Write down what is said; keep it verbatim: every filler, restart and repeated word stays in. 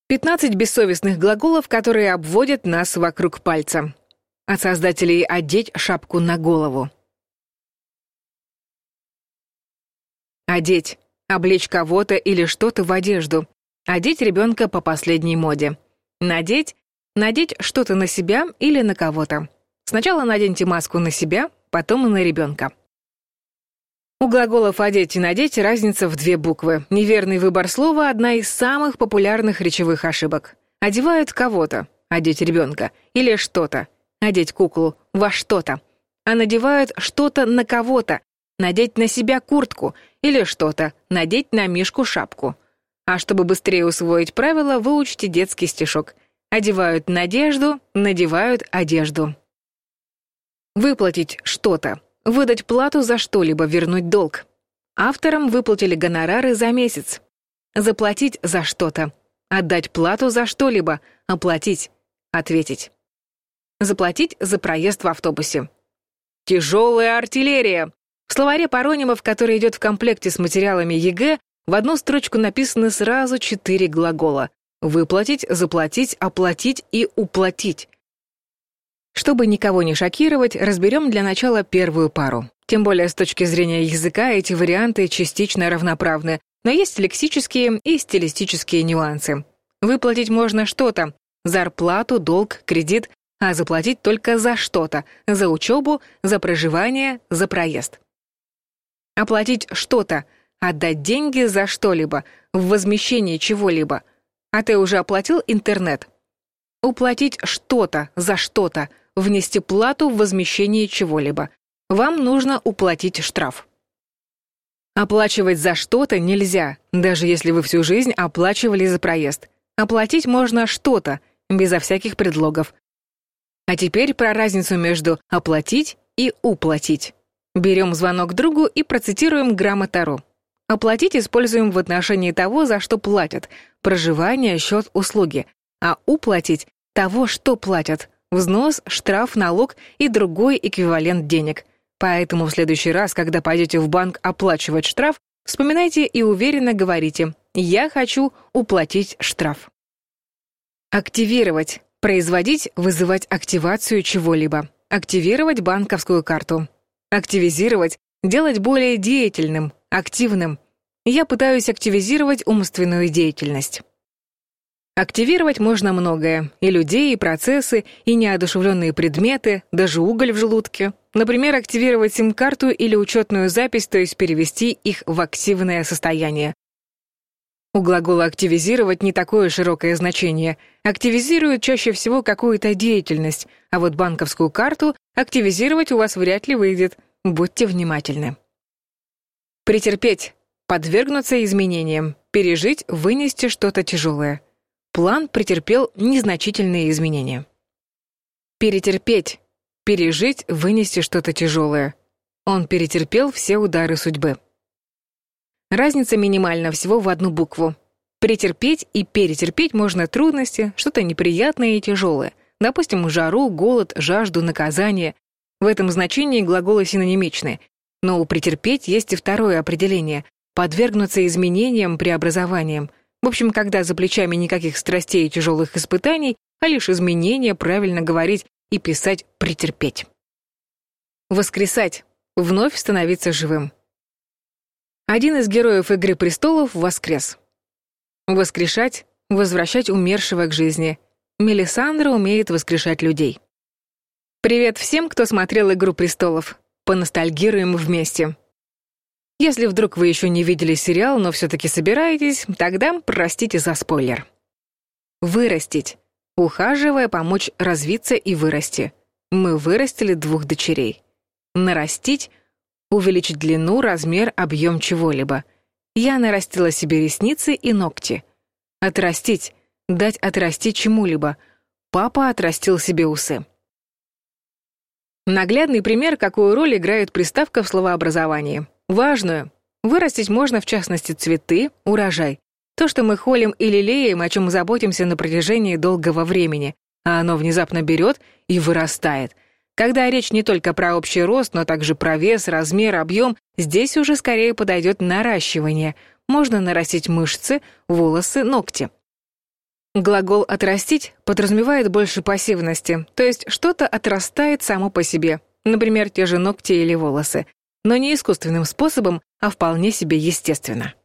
пятнадцать бессовестных глаголов, которые обводят нас вокруг пальца. От создателей «одеть шапку на голову». Одеть. Облечь кого-то или что-то в одежду. Одеть ребенка по последней моде. Надеть. Надеть что-то на себя или на кого-то. Сначала наденьте маску на себя, потом и на ребенка. У глаголов «одеть» и «надеть» разница в две буквы. Неверный выбор слова – одна из самых популярных речевых ошибок. Одевают кого-то, одеть ребенка, или что-то, одеть куклу во что-то. А надевают что-то на кого-то, надеть на себя куртку, или что-то, надеть на Мишку шапку. А чтобы быстрее усвоить правила, выучите детский стишок. Одевают надежду, надевают одежду. Выплатить что-то. Выдать плату за что-либо, вернуть долг. Авторам выплатили гонорары за месяц. Заплатить за что-то. Отдать плату за что-либо. Оплатить. Ответить. Заплатить за проезд в автобусе. Тяжелая артиллерия. В словаре паронимов, который идет в комплекте с материалами ЕГЭ, в одну строчку написаны сразу четыре глагола. Выплатить, заплатить, оплатить и уплатить. Чтобы никого не шокировать, разберем для начала первую пару. Тем более с точки зрения языка эти варианты частично равноправны, но есть лексические и стилистические нюансы. Выплатить можно что-то – зарплату, долг, кредит, а заплатить только за что-то – за учебу, за проживание, за проезд. Оплатить что-то – отдать деньги за что-либо, в возмещении чего-либо. А ты уже оплатил интернет? Уплатить что-то за что-то, внести плату в возмещение чего-либо. Вам нужно уплатить штраф. Оплачивать за что-то нельзя, даже если вы всю жизнь оплачивали за проезд. Оплатить можно что-то, безо всяких предлогов. А теперь про разницу между «оплатить» и «уплатить». Берем звонок другу и процитируем грамма Таро. Оплатить используем в отношении того, за что платят, проживание, счет, услуги. А уплатить – того, что платят, взнос, штраф, налог и другой эквивалент денег. Поэтому в следующий раз, когда пойдете в банк оплачивать штраф, вспоминайте и уверенно говорите «Я хочу уплатить штраф». Активировать. Производить, вызывать активацию чего-либо. Активировать банковскую карту. Активизировать. Делать более деятельным, активным. Я пытаюсь активизировать умственную деятельность. Активировать можно многое. И людей, и процессы, и неодушевленные предметы, даже уголь в желудке. Например, активировать сим-карту или учетную запись, то есть перевести их в активное состояние. У глагола «активизировать» не такое широкое значение. Активизируют чаще всего какую-то деятельность, а вот банковскую карту активизировать у вас вряд ли выйдет. Будьте внимательны. Претерпеть. Подвергнуться изменениям. Пережить, вынести что-то тяжелое. План претерпел незначительные изменения. Перетерпеть. Пережить, вынести что-то тяжелое. Он перетерпел все удары судьбы. Разница минимальна, всего в одну букву. Претерпеть и перетерпеть можно трудности, что-то неприятное и тяжелое. Допустим, жару, голод, жажду, наказание. В этом значении глаголы синонимичны. Но у претерпеть есть и второе определение – подвергнуться изменениям, преобразованиям. В общем, когда за плечами никаких страстей и тяжелых испытаний, а лишь изменения, правильно говорить и писать «претерпеть». Воскресать. Вновь становиться живым. Один из героев «Игры престолов» воскрес. Воскрешать – возвращать умершего к жизни. Мелисандра умеет воскрешать людей. Привет всем, кто смотрел «Игру престолов». Поностальгируем вместе. Если вдруг вы еще не видели сериал, но все-таки собираетесь, тогда простите за спойлер. Вырастить. Ухаживая, помочь развиться и вырасти. Мы вырастили двух дочерей. Нарастить. Увеличить длину, размер, объем чего-либо. Я нарастила себе ресницы и ногти. Отрастить. Дать отрасти чему-либо. Папа отрастил себе усы. Наглядный пример, какую роль играет приставка в словообразовании. Важную. Вырастить можно, в частности, цветы, урожай. То, что мы холим и лелеем, о чем заботимся на протяжении долгого времени, а оно внезапно берет и вырастает. Когда речь не только про общий рост, но также про вес, размер, объем, здесь уже скорее подойдет наращивание. Можно нарастить мышцы, волосы, ногти. Глагол «отрастить» подразумевает больше пассивности, то есть что-то отрастает само по себе, например, те же ногти или волосы, но не искусственным способом, а вполне себе естественно.